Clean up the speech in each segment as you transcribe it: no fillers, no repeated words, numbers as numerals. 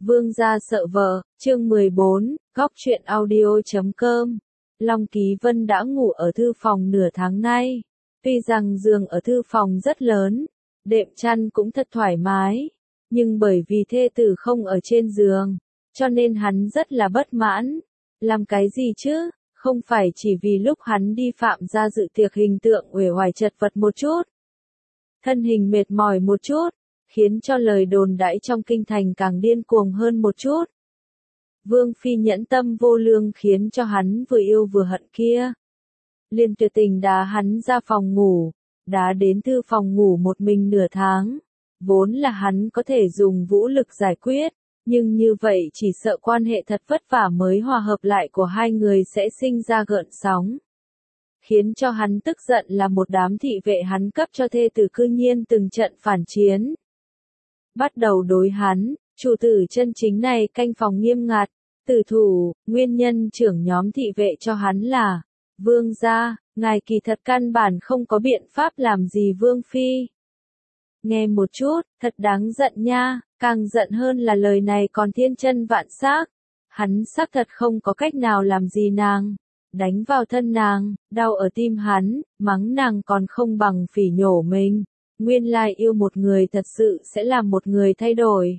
Vương gia sợ vợ, chương 14, góc truyện audio.com. Long Ký Vân đã ngủ ở thư phòng nửa tháng nay. Tuy rằng giường ở thư phòng rất lớn, đệm chăn cũng thật thoải mái, nhưng bởi vì thê tử không ở trên giường, cho nên hắn rất là bất mãn. Làm cái gì chứ? Không phải chỉ vì lúc hắn đi Phạm gia dự tiệc hình tượng uể oải chật vật một chút, thân hình mệt mỏi một chút, khiến cho lời đồn đãi trong kinh thành càng điên cuồng hơn một chút. Vương phi nhẫn tâm vô lương khiến cho hắn vừa yêu vừa hận kia. Liên tuyệt tình đá hắn ra phòng ngủ, đá đến thư phòng ngủ một mình nửa tháng. Vốn là hắn có thể dùng vũ lực giải quyết, nhưng như vậy chỉ sợ quan hệ thật vất vả mới hòa hợp lại của hai người sẽ sinh ra gợn sóng. Khiến cho hắn tức giận là một đám thị vệ hắn cấp cho thê tử cư nhiên từng trận phản chiến. Bắt đầu đối hắn, chủ tử chân chính này canh phòng nghiêm ngặt, tử thủ, nguyên nhân trưởng nhóm thị vệ cho hắn là, vương gia, ngài kỳ thật căn bản không có biện pháp làm gì vương phi. Nghe một chút, thật đáng giận nha, càng giận hơn là lời này còn thiên chân vạn xác. Hắn xác thật không có cách nào làm gì nàng, đánh vào thân nàng, đau ở tim hắn, mắng nàng còn không bằng phỉ nhổ mình. Nguyên lai yêu một người thật sự sẽ làm một người thay đổi.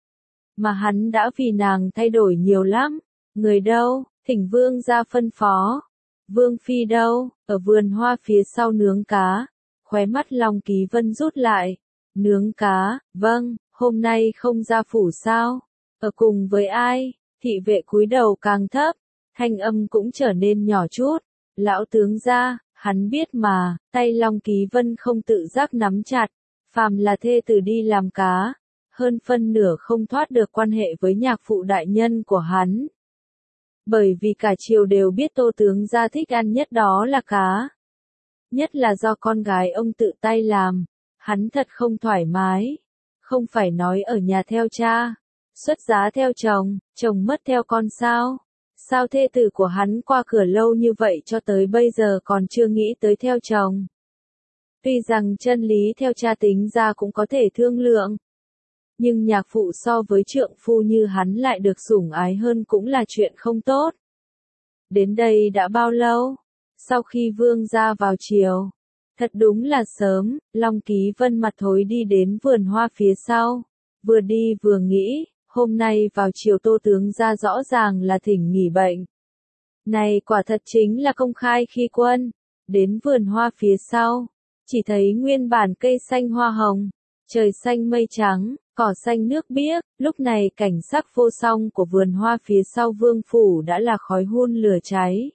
Mà hắn đã vì nàng thay đổi nhiều lắm. Người đâu, thỉnh vương ra phân phó. Vương phi đâu, ở vườn hoa phía sau nướng cá. Khóe mắt Long Ký Vân rút lại. Nướng cá, vâng, hôm nay không ra phủ sao? Ở cùng với ai? Thị vệ cúi đầu càng thấp, thanh âm cũng trở nên nhỏ chút. Lão tướng gia, hắn biết mà, tay Long Ký Vân không tự giác nắm chặt, phàm là thê tử đi làm cá, hơn phân nửa không thoát được quan hệ với nhạc phụ đại nhân của hắn. Bởi vì cả triều đều biết Tô tướng gia thích ăn nhất đó là cá. Nhất là do con gái ông tự tay làm, hắn thật không thoải mái. Không phải nói ở nhà theo cha, xuất giá theo chồng, chồng mất theo con sao? Sao thê tử của hắn qua cửa lâu như vậy cho tới bây giờ còn chưa nghĩ tới theo chồng? Tuy rằng chân lý theo cha tính ra cũng có thể thương lượng, nhưng nhạc phụ so với trượng phu như hắn lại được sủng ái hơn cũng là chuyện không tốt. Đến đây đã bao lâu? Sau khi vương gia vào triều, thật đúng là sớm, Long Ký Vân mặt thối đi đến vườn hoa phía sau, vừa đi vừa nghĩ. Hôm nay vào chiều Tô tướng gia rõ ràng là thỉnh nghỉ bệnh. Này quả thật chính là công khai khi quân. Đến vườn hoa phía sau, chỉ thấy nguyên bản cây xanh hoa hồng, trời xanh mây trắng, cỏ xanh nước biếc. Lúc này cảnh sắc vô song của vườn hoa phía sau vương phủ đã là khói hun lửa cháy.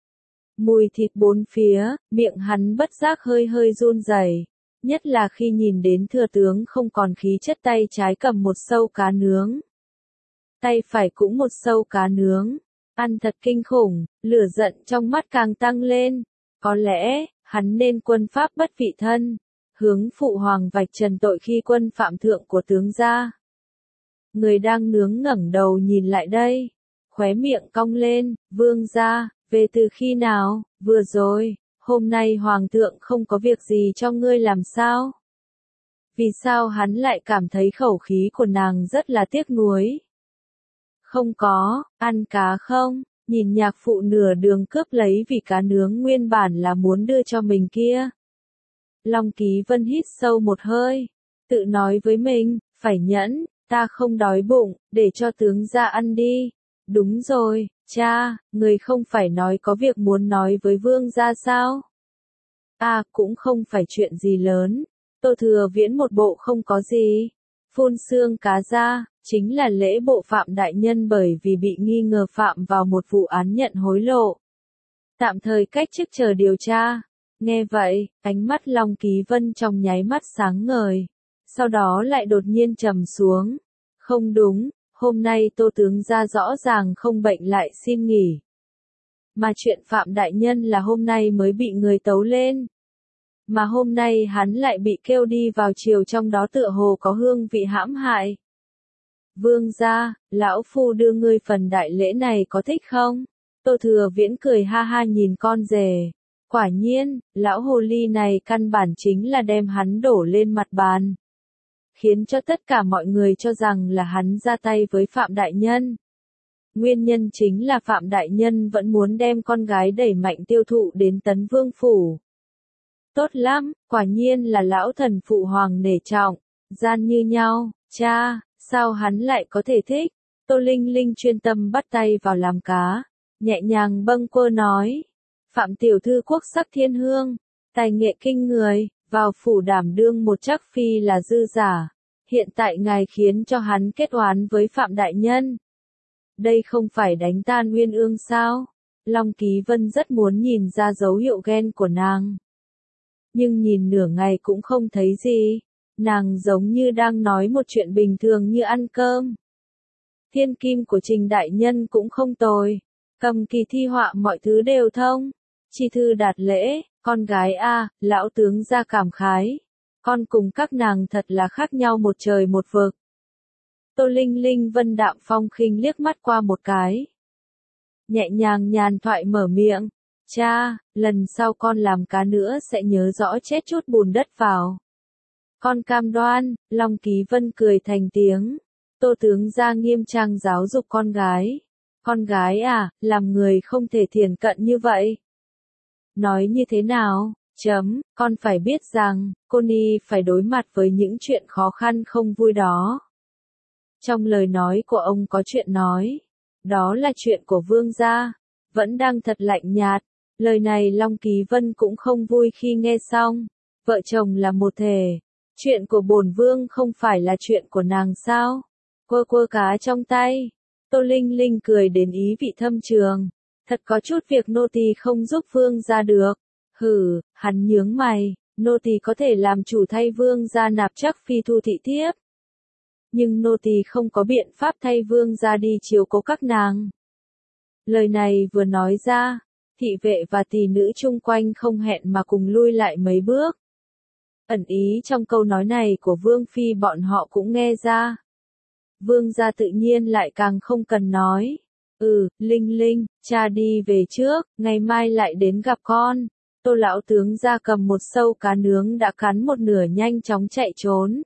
Mùi thịt bốn phía, miệng hắn bất giác hơi hơi run rẩy. Nhất là khi nhìn đến thừa tướng không còn khí chất, tay trái cầm một sâu cá nướng, tay phải cũng một sâu cá nướng, ăn thật kinh khủng, lửa giận trong mắt càng tăng lên. Có lẽ, hắn nên quân pháp bất vị thân, hướng phụ hoàng vạch trần tội khi quân phạm thượng của tướng gia. Người đang nướng ngẩng đầu nhìn lại đây, khóe miệng cong lên, vương gia, về từ khi nào? Vừa rồi, hôm nay hoàng thượng không có việc gì cho ngươi làm sao? Vì sao hắn lại cảm thấy khẩu khí của nàng rất là tiếc nuối? Không có, ăn cá không? Nhìn nhạc phụ nửa đường cướp lấy vì cá nướng nguyên bản là muốn đưa cho mình kia. Long Ký Vân hít sâu một hơi, tự nói với mình, phải nhẫn, ta không đói bụng, để cho tướng gia ăn đi. Đúng rồi, cha, người không phải nói có việc muốn nói với vương gia sao? À, cũng không phải chuyện gì lớn, Tô Thừa Viễn một bộ không có gì. Phun xương cá ra, chính là lễ bộ Phạm đại nhân bởi vì bị nghi ngờ phạm vào một vụ án nhận hối lộ. Tạm thời cách chức chờ điều tra. Nghe vậy, ánh mắt Long Ký Vân trong nháy mắt sáng ngời. Sau đó lại đột nhiên trầm xuống. Không đúng, hôm nay Tô tướng gia rõ ràng không bệnh lại xin nghỉ. Mà chuyện Phạm đại nhân là hôm nay mới bị người tấu lên. Mà hôm nay hắn lại bị kêu đi vào triều, trong đó tựa hồ có hương vị hãm hại. Vương gia, lão phu đưa ngươi phần đại lễ này có thích không? Tô Thừa Viễn cười ha ha nhìn con rể. Quả nhiên, lão hồ ly này căn bản chính là đem hắn đổ lên mặt bàn. khiến cho tất cả mọi người cho rằng là hắn ra tay với Phạm Đại Nhân. Nguyên nhân chính là Phạm Đại Nhân vẫn muốn đem con gái đẩy mạnh tiêu thụ đến Tấn Vương Phủ. Tốt lắm, quả nhiên là lão thần phụ hoàng nể trọng, gian như nhau, cha, sao hắn lại có thể thích? Tô Linh Linh chuyên tâm bắt tay vào làm cá, nhẹ nhàng bâng quơ nói. Phạm tiểu thư quốc sắc thiên hương, tài nghệ kinh người, vào phủ đảm đương một trắc phi là dư giả. Hiện tại ngài khiến cho hắn kết oán với Phạm Đại Nhân. Đây không phải đánh tan Uyên Ương sao? Long Ký Vân rất muốn nhìn ra dấu hiệu ghen của nàng. Nhưng nhìn nửa ngày cũng không thấy gì. Nàng giống như đang nói một chuyện bình thường như ăn cơm. Thiên kim của Trình Đại Nhân cũng không tồi. Cầm kỳ thi họa mọi thứ đều thông. Chi thư đạt lễ, con gái a, lão tướng ra cảm khái. Con cùng các nàng thật là khác nhau một trời một vực. Tô Linh Linh vân đạm phong khinh liếc mắt qua một cái. Nhẹ nhàng nhàn thoại mở miệng. Cha, lần sau con làm cá nữa sẽ nhớ rõ chết chút bùn đất vào. Con cam đoan, Long Ký Vân cười thành tiếng. Tô tướng ra nghiêm trang giáo dục con gái. Con gái à, làm người không thể thiển cận như vậy. Nói như thế nào? Con phải biết rằng, cô Ni phải đối mặt với những chuyện khó khăn không vui đó. Trong lời nói của ông có chuyện nói. Đó là chuyện của vương gia. Vẫn đang thật lạnh nhạt. Lời này Long Ký Vân cũng không vui khi nghe xong. Vợ chồng là một thể. Chuyện của bổn vương không phải là chuyện của nàng sao? Quơ quơ cá trong tay. Tô Linh Linh cười đến ý vị thâm trường. Thật có chút việc nô tỳ không giúp vương gia được. Hừ, hắn nhướng mày, nô tỳ có thể làm chủ thay vương gia nạp chắc phi thu thị thiếp. Nhưng nô tỳ không có biện pháp thay vương gia đi chiếu cố các nàng. Lời này vừa nói ra, thị vệ và tỳ nữ chung quanh không hẹn mà cùng lui lại mấy bước. Ẩn ý trong câu nói này của vương phi bọn họ cũng nghe ra. Vương gia tự nhiên lại càng không cần nói. Linh Linh, cha đi về trước, ngày mai lại đến gặp con. Tô lão tướng ra cầm một sâu cá nướng đã cắn một nửa nhanh chóng chạy trốn.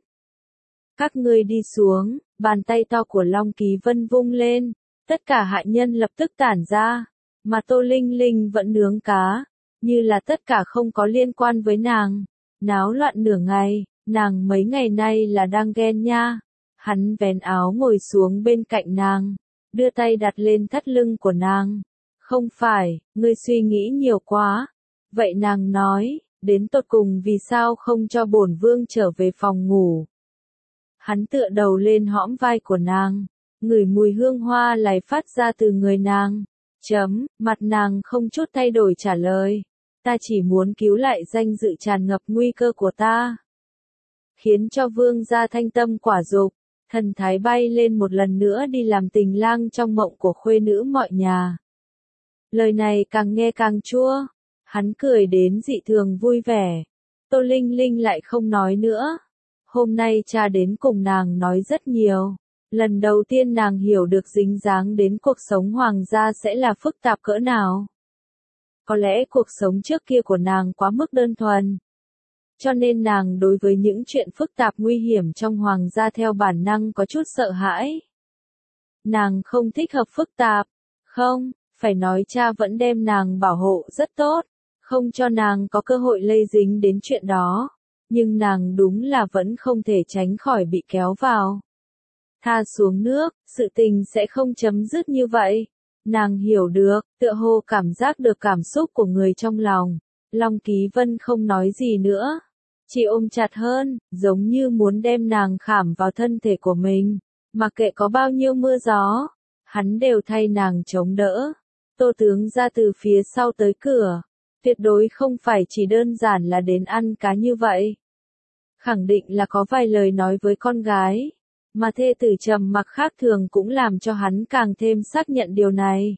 Các ngươi đi xuống, bàn tay to của Long Ký Vân vung lên, tất cả hạ nhân lập tức tản ra, mà Tô Linh Linh vẫn nướng cá, như là tất cả không có liên quan với nàng. Náo loạn nửa ngày, nàng mấy ngày nay là đang ghen nha. Hắn vén áo ngồi xuống bên cạnh nàng, đưa tay đặt lên thắt lưng của nàng. Không phải, ngươi suy nghĩ nhiều quá. Vậy nàng nói, đến tột cùng vì sao không cho bổn vương trở về phòng ngủ. Hắn tựa đầu lên hõm vai của nàng, ngửi mùi hương hoa lại phát ra từ người nàng. Mặt nàng không chút thay đổi trả lời. Ta chỉ muốn cứu lại danh dự tràn ngập nguy cơ của ta. Khiến cho vương gia thanh tâm quả dục, thần thái bay lên một lần nữa đi làm tình lang trong mộng của khuê nữ mọi nhà. Lời này càng nghe càng chua. Hắn cười đến dị thường vui vẻ. Tô Linh Linh lại không nói nữa. Hôm nay cha đến cùng nàng nói rất nhiều. Lần đầu tiên nàng hiểu được dính dáng đến cuộc sống hoàng gia sẽ là phức tạp cỡ nào. Có lẽ cuộc sống trước kia của nàng quá mức đơn thuần. Cho nên nàng đối với những chuyện phức tạp nguy hiểm trong hoàng gia theo bản năng có chút sợ hãi. Nàng không thích hợp phức tạp. Không, phải nói cha vẫn đem nàng bảo hộ rất tốt. Không cho nàng có cơ hội lây dính đến chuyện đó. Nhưng nàng đúng là vẫn không thể tránh khỏi bị kéo vào. Tha xuống nước, sự tình sẽ không chấm dứt như vậy. Nàng hiểu được, tựa hồ cảm giác được cảm xúc của người trong lòng. Long Ký Vân không nói gì nữa. Chỉ ôm chặt hơn, giống như muốn đem nàng khảm vào thân thể của mình. Mặc kệ có bao nhiêu mưa gió, hắn đều thay nàng chống đỡ. Tô tướng ra từ phía sau tới cửa. Tuyệt đối không phải chỉ đơn giản là đến ăn cá như vậy. Khẳng định là có vài lời nói với con gái. Mà thê tử trầm mặc khác thường cũng làm cho hắn càng thêm xác nhận điều này.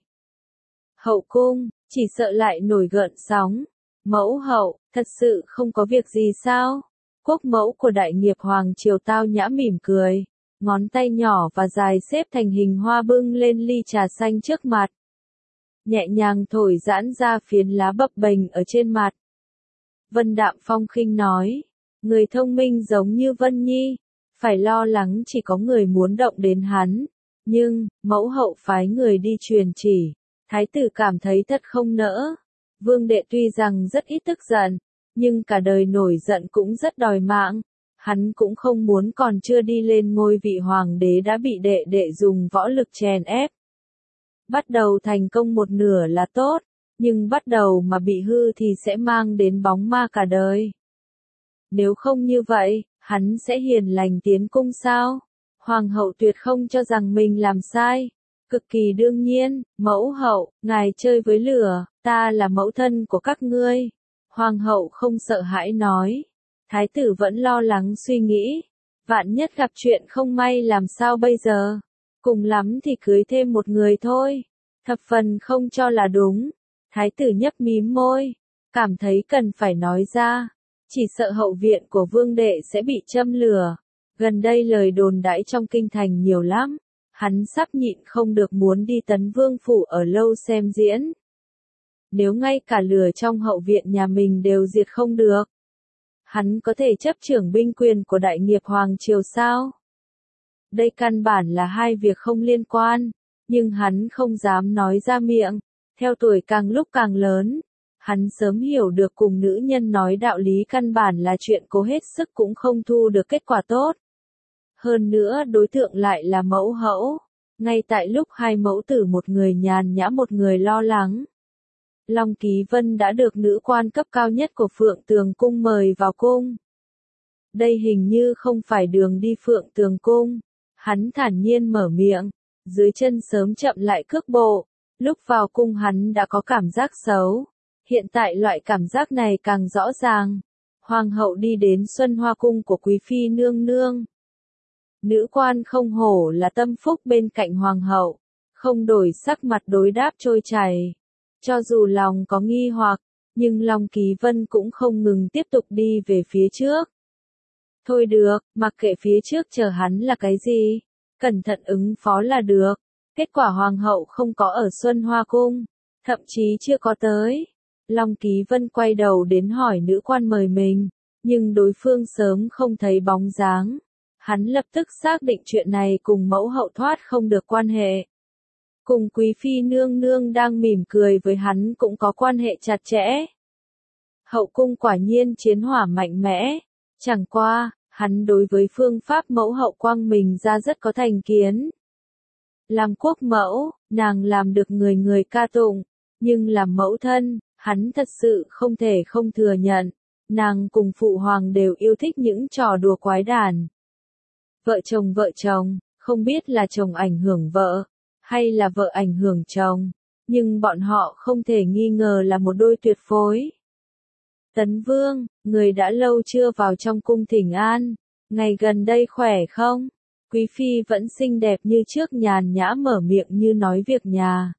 Hậu cung, chỉ sợ lại nổi gợn sóng. Mẫu hậu, thật sự không có việc gì sao? Quốc mẫu của đại nghiệp hoàng triều tao nhã mỉm cười. Ngón tay nhỏ và dài xếp thành hình hoa bưng lên ly trà xanh trước mặt. Nhẹ nhàng thổi giãn ra phiến lá bập bềnh ở trên mặt. Vân đạm phong khinh nói. Người thông minh giống như Vân Nhi. phải lo lắng chỉ có người muốn động đến hắn. Nhưng, mẫu hậu phái người đi truyền chỉ. Thái tử cảm thấy thật không nỡ. Vương đệ tuy rằng rất ít tức giận, nhưng cả đời nổi giận cũng rất đòi mạng. Hắn cũng không muốn còn chưa đi lên ngôi vị hoàng đế đã bị đệ đệ dùng võ lực chèn ép. Bắt đầu thành công một nửa là tốt, nhưng bắt đầu mà bị hư thì sẽ mang đến bóng ma cả đời. Nếu không như vậy, hắn sẽ hiền lành tiến cung sao? Hoàng hậu tuyệt không cho rằng mình làm sai. Cực kỳ đương nhiên, mẫu hậu, ngài chơi với lửa, ta là mẫu thân của các ngươi. Hoàng hậu không sợ hãi nói. Thái tử vẫn lo lắng suy nghĩ. Vạn nhất gặp chuyện không may làm sao bây giờ? Cùng lắm thì cưới thêm một người thôi. Thập phần không cho là đúng. Thái tử nhấp mím môi. Cảm thấy cần phải nói ra. Chỉ sợ hậu viện của vương đệ sẽ bị châm lửa. Gần đây lời đồn đãi trong kinh thành nhiều lắm. Hắn sắp nhịn không được muốn đi Tấn Vương phủ ở lâu xem diễn. Nếu ngay cả lửa trong hậu viện nhà mình đều diệt không được, hắn có thể chấp trưởng binh quyền của đại nghiệp hoàng triều sao? Đây căn bản là hai việc không liên quan, nhưng hắn không dám nói ra miệng. Theo tuổi càng lúc càng lớn, hắn sớm hiểu được cùng nữ nhân nói đạo lý căn bản là chuyện cố hết sức cũng không thu được kết quả tốt. Hơn nữa đối tượng lại là mẫu hậu. Ngay tại lúc hai mẫu tử một người nhàn nhã một người lo lắng, Long Ký Vân đã được nữ quan cấp cao nhất của Phượng Tường Cung mời vào cung. Đây hình như không phải đường đi Phượng Tường Cung. Hắn thản nhiên mở miệng, dưới chân sớm chậm lại cước bộ. Lúc vào cung hắn đã có cảm giác xấu. Hiện tại loại cảm giác này càng rõ ràng. Hoàng hậu đi đến Xuân Hoa Cung của Quý Phi nương nương. Nữ quan không hổ là tâm phúc bên cạnh hoàng hậu, không đổi sắc mặt đối đáp trôi chảy. Cho dù lòng có nghi hoặc, nhưng Long Ký Vân cũng không ngừng tiếp tục đi về phía trước. Thôi được, mặc kệ phía trước chờ hắn là cái gì, cẩn thận ứng phó là được. Kết quả hoàng hậu không có ở Xuân Hoa Cung, thậm chí chưa có tới. Long Ký Vân quay đầu đến hỏi nữ quan mời mình, nhưng đối phương sớm không thấy bóng dáng. Hắn lập tức xác định chuyện này cùng mẫu hậu thoát không được quan hệ. Cùng Quý Phi nương nương đang mỉm cười với hắn cũng có quan hệ chặt chẽ. Hậu cung quả nhiên chiến hỏa mạnh mẽ. Chẳng qua, hắn đối với phương pháp mẫu hậu quang mình ra rất có thành kiến. Làm quốc mẫu, nàng làm được người người ca tụng. Nhưng làm mẫu thân, hắn thật sự không thể không thừa nhận. Nàng cùng phụ hoàng đều yêu thích những trò đùa quái đản. Vợ chồng, không biết là chồng ảnh hưởng vợ, hay là vợ ảnh hưởng chồng, nhưng bọn họ không thể nghi ngờ là một đôi tuyệt phối. Tấn Vương, người đã lâu chưa vào trong cung thỉnh an, ngày gần đây khỏe không? Quý Phi vẫn xinh đẹp như trước nhàn nhã mở miệng như nói việc nhà.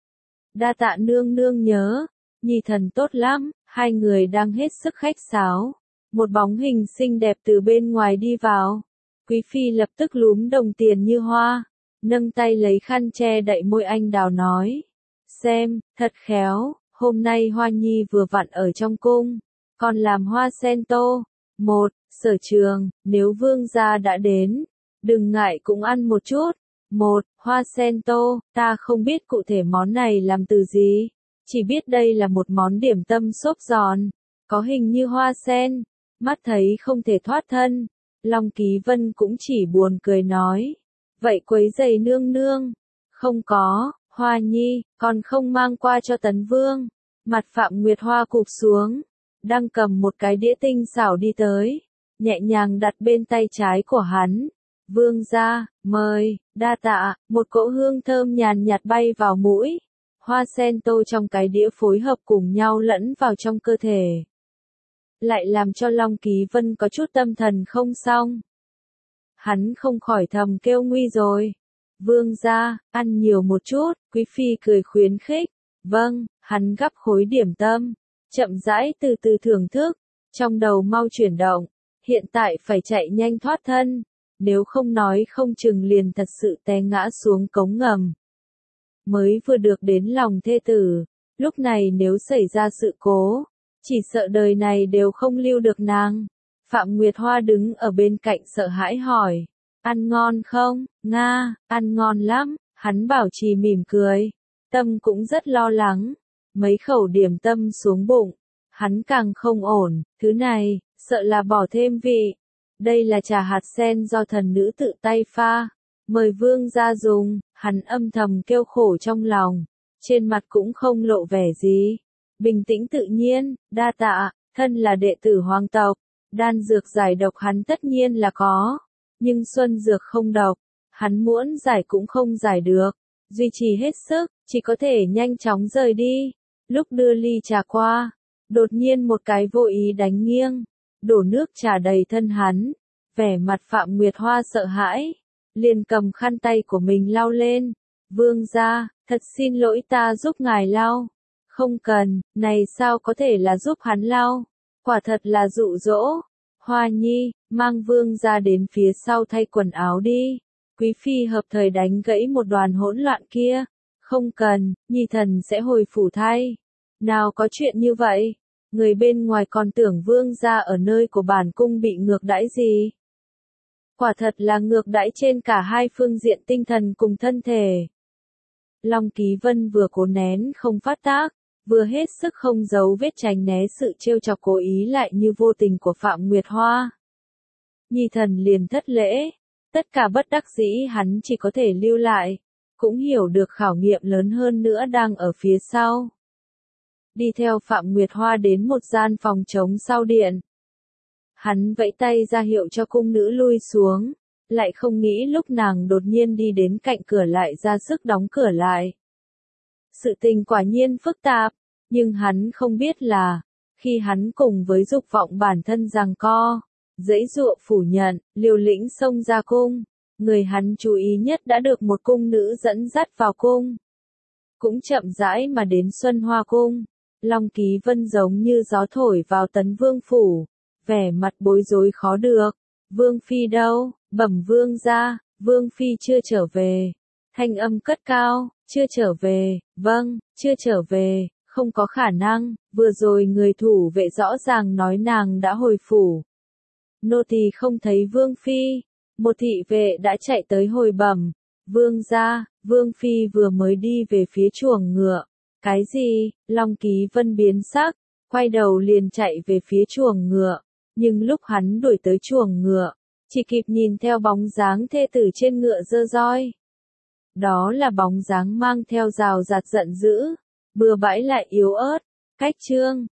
Đa tạ nương nương nhớ, nhi thần tốt lắm, hai người đang hết sức khách sáo. Một bóng hình xinh đẹp từ bên ngoài đi vào. Quý Phi lập tức lúm đồng tiền như hoa, nâng tay lấy khăn che đậy môi anh đào nói. Xem, thật khéo, hôm nay Hoa Nhi vừa vặn ở trong cung, còn làm hoa sen tô. Một, Sở Trường, nếu vương gia đã đến, đừng ngại cũng ăn một chút. Một, hoa sen tô, ta không biết cụ thể món này làm từ gì, chỉ biết đây là một món điểm tâm xốp giòn, có hình như hoa sen, mắt thấy không thể thoát thân. Long Ký Vân cũng chỉ buồn cười nói. Vậy quấy giày nương nương. Không có, Hoa Nhi, còn không mang qua cho Tấn Vương. Mặt Phạm Nguyệt Hoa cụp xuống. Đang cầm một cái đĩa tinh xảo đi tới. Nhẹ nhàng đặt bên tay trái của hắn. Vương gia, mời, đa tạ, một cỗ hương thơm nhàn nhạt bay vào mũi. Hoa sen tô trong cái đĩa phối hợp cùng nhau lẫn vào trong cơ thể. Lại làm cho Long Ký Vân có chút tâm thần không xong. Hắn không khỏi thầm kêu nguy rồi. Vương gia, ăn nhiều một chút, Quý Phi cười khuyến khích. Vâng, hắn gắp khối điểm tâm, chậm rãi từ từ thưởng thức, trong đầu mau chuyển động, hiện tại phải chạy nhanh thoát thân, nếu không nói không chừng liền thật sự té ngã xuống cống ngầm. Mới vừa được đến lòng thê tử, lúc này nếu xảy ra sự cố, chỉ sợ đời này đều không lưu được nàng. Phạm Nguyệt Hoa đứng ở bên cạnh sợ hãi hỏi. Ăn ngon không? Nga, ăn ngon lắm, hắn bảo trì mỉm cười. Tâm cũng rất lo lắng. Mấy khẩu điểm tâm xuống bụng. Hắn càng không ổn, thứ này, sợ là bỏ thêm vị. Đây là trà hạt sen do thần nữ tự tay pha. Mời vương gia dùng, hắn âm thầm kêu khổ trong lòng. Trên mặt cũng không lộ vẻ gì. Bình tĩnh tự nhiên, đa tạ, thân là đệ tử hoàng tộc. Đan dược giải độc hắn tất nhiên là có. Nhưng xuân dược không độc, hắn muốn giải cũng không giải được. Duy trì hết sức, chỉ có thể nhanh chóng rời đi. Lúc đưa ly trà qua, đột nhiên một cái vô ý đánh nghiêng. Đổ nước trà đầy thân hắn. Vẻ mặt Phạm Nguyệt Hoa sợ hãi. Liền cầm khăn tay của mình lau lên. Vương gia, thật xin lỗi ta giúp ngài lau. Không cần, này sao có thể là giúp hắn lau. Quả thật là dụ dỗ. Hoa nhi, mang vương gia đến phía sau thay quần áo đi. Quý phi hợp thời đánh gãy một đoàn hỗn loạn kia. Không cần, nhi thần sẽ hồi phủ thay. Nào có chuyện như vậy. Người bên ngoài còn tưởng vương gia ở nơi của bản cung bị ngược đãi gì. Quả thật là ngược đãi trên cả hai phương diện tinh thần cùng thân thể. Long Ký Vân vừa cố nén không phát tác, vừa hết sức không giấu vết tránh né sự trêu chọc cố ý lại như vô tình của Phạm Nguyệt Hoa. Nhi thần liền thất lễ, tất cả bất đắc dĩ hắn chỉ có thể lưu lại, cũng hiểu được khảo nghiệm lớn hơn nữa đang ở phía sau. Đi theo Phạm Nguyệt Hoa đến một gian phòng trống sau điện. Hắn vẫy tay ra hiệu cho cung nữ lui xuống, lại không nghĩ lúc nàng đột nhiên đi đến cạnh cửa lại ra sức đóng cửa lại. Sự tình quả nhiên phức tạp, nhưng hắn không biết là, khi hắn cùng với dục vọng bản thân giằng co, giãy giụa phủ nhận, liều lĩnh xông ra cung, người hắn chú ý nhất đã được một cung nữ dẫn dắt vào cung. Cũng chậm rãi mà đến Xuân Hoa cung, Long Ký Vân giống như gió thổi vào Tấn Vương phủ, vẻ mặt bối rối khó được. Vương phi đâu? Bẩm vương gia, vương phi chưa trở về. Thanh âm cất cao, chưa trở về, vâng, chưa trở về, không có khả năng, vừa rồi người thủ vệ rõ ràng nói nàng đã hồi phủ. Nô tỳ không thấy vương phi, một thị vệ đã chạy tới hồi bẩm, vương gia, vương phi vừa mới đi về phía chuồng ngựa. Cái gì? Long Ký Vân biến sắc, quay đầu liền chạy về phía chuồng ngựa, nhưng lúc hắn đuổi tới chuồng ngựa, chỉ kịp nhìn theo bóng dáng thê tử trên ngựa giơ roi. Đó là bóng dáng mang theo rào rạt giận dữ, bừa bãi lại yếu ớt. Cách chương